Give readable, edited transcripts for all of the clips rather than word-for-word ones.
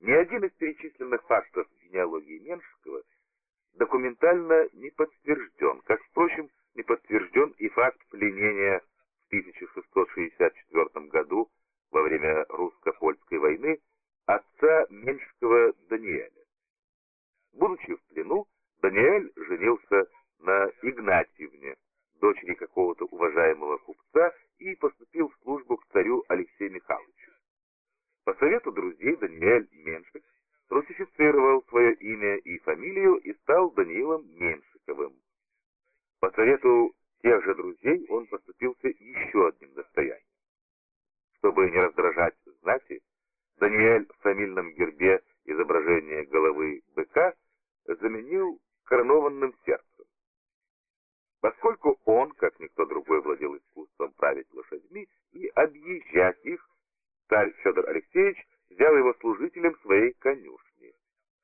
Ни один из перечисленных фактов генеалогии Меншикова документально не подтвержден, как, впрочем, не подтвержден и факт пленения в 1664 году во время русско-польской войны отца Меншикова Даниэля. Будучи в плену, Даниэль женился на Игнатьевне, дочери какого-то уважаемого купца, и поступил в службу к царю Алексею Михайловичу. По совету друзей Даниэль Меншик русифицировал свое имя и фамилию и стал Даниилом Меншиковым. По совету тех же друзей он поступился еще одним достоянием. Чтобы не раздражать знати, Даниэль в фамильном гербе изображение головы быка заменил коронованным сердцем. Поскольку он, как никто другой, владел искусством править лошадьми и объезжать их, царь Федор Алексеевич взял его служителем своей конюшни.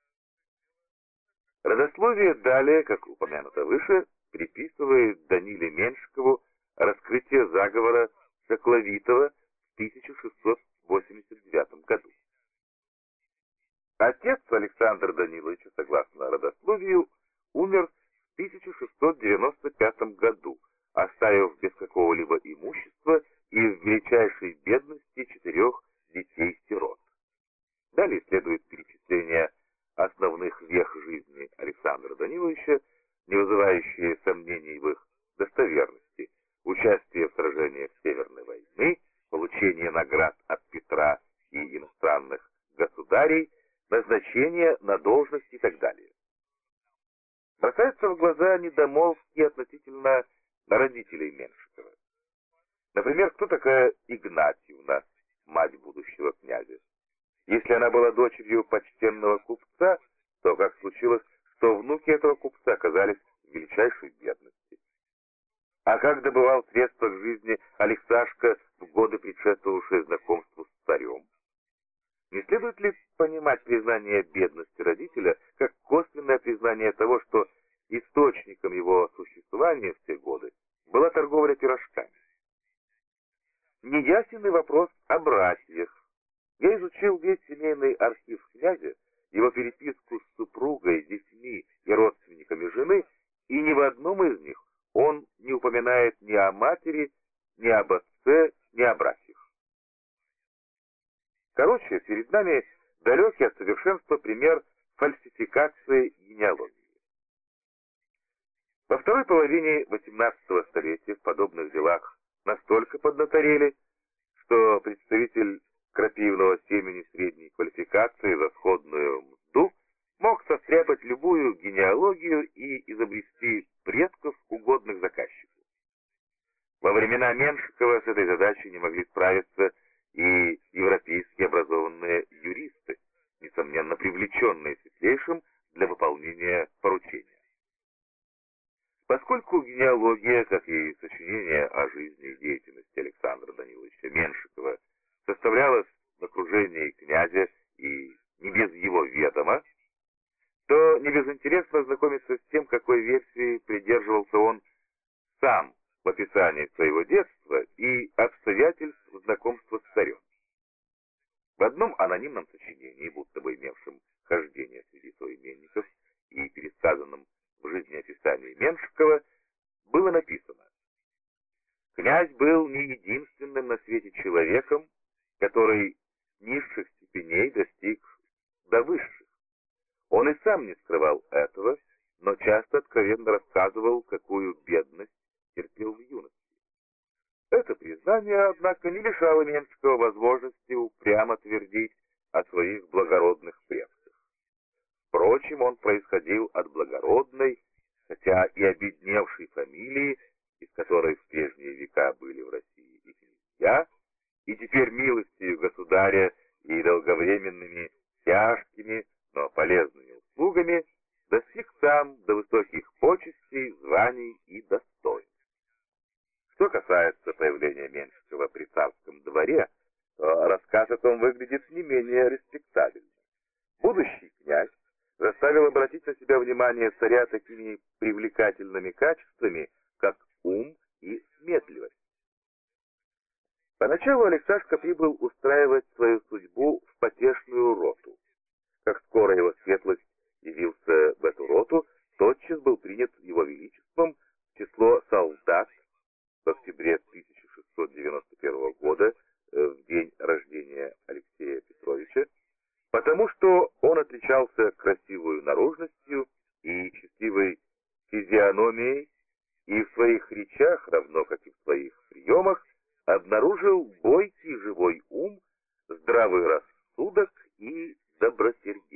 Родословие далее, как упомянуто выше, приписывает Даниле Меншикову раскрытие заговора Шакловитова в 1689 году. Отец Александра Даниловича, согласно родословию, умер в 1695 году, оставив без какого-либо имущества и в величайшей бедности 4 детей-сирот. Далее следует перечисление основных вех жизни Александра Даниловича, не вызывающие сомнений в их достоверности: участие в сражениях Северной войны, получение наград от Петра и иностранных государей, назначение на должность и так далее. Бросаются в глаза недомолвки относительно родителей Меншикова. Например, кто такая Игнатьевна, мать будущего князя? Если она была дочерью почтенного купца, то как случилось, что внуки этого купца оказались в величайшей бедности? А как добывал средства к жизни Алексашка в годы, предшествовавшие знакомству с царем? Не следует ли понимать признание бедности родителя как косвенное признание того, что источником его существования в те годы была торговля пирожками? Неясен и вопрос о братьях. Я изучил весь семейный архив князя, его переписку с супругой, детьми и родственниками жены, и ни в одном из них он не упоминает ни о матери, ни об отце, ни о братьях. Короче, перед нами далекий от совершенства пример фальсификации генеалогии. Во второй половине XVIII столетия в подобных делах настолько поднаторели, что представитель крапивного семени средней квалификации за сходную мзду мог состряпать любую генеалогию и изобрести предков, угодных заказчику. Во времена Меншикова с этой задачей не могли справиться и европейские образованные юристы, несомненно привлеченные Светлейшим для выполнения поручения. Поскольку генеалогия, как и сочинение о жизни и деятельности Александра Даниловича Меншикова, составлялась в окружении князя и не без его ведома, то не безинтересно ознакомиться с тем, какой версии придерживался он сам в описании своего детства и обстоятельств знакомства с царем. В одном анонимном сочинении, будто бы имевшем хождение среди соименников и пересказанном в жизнеописании Меншикова, было написано: «Князь был не единственным на свете человеком, который низших степеней достиг до высших. Он и сам не скрывал этого, но часто откровенно рассказывал, какую бедность терпел в юности. Это признание, однако, не лишало Меншикова возможности упрямо твердить о своих благородных предках. Впрочем, он происходил от благородной, хотя и обедневшей фамилии, из которой в прежние века были в России и князья, и теперь милостью государя и долговременными тяжкими, но полезными услугами достиг сам до высоких почестей, званий и достоинств. Что касается появления Меншикова при царском дворе, то рассказ о том выглядит не менее респектабельно. Будущий князь заставил обратить на себя внимание царя такими привлекательными качествами, как ум и сметливость. Поначалу Алексашка прибыл устраивать свою судьбу в потешную роту. скоро его светлость явился в эту роту, тотчас был принят его величеством в число солдат в октябре 1691 года, в день рождения Алексея Петровича, потому что он отличался красивой наружностью и счастливой физиономией, и в своих речах, равно как и в своих приемах, обнаружил бойкий живой ум, здравый рассудок и добросердечие.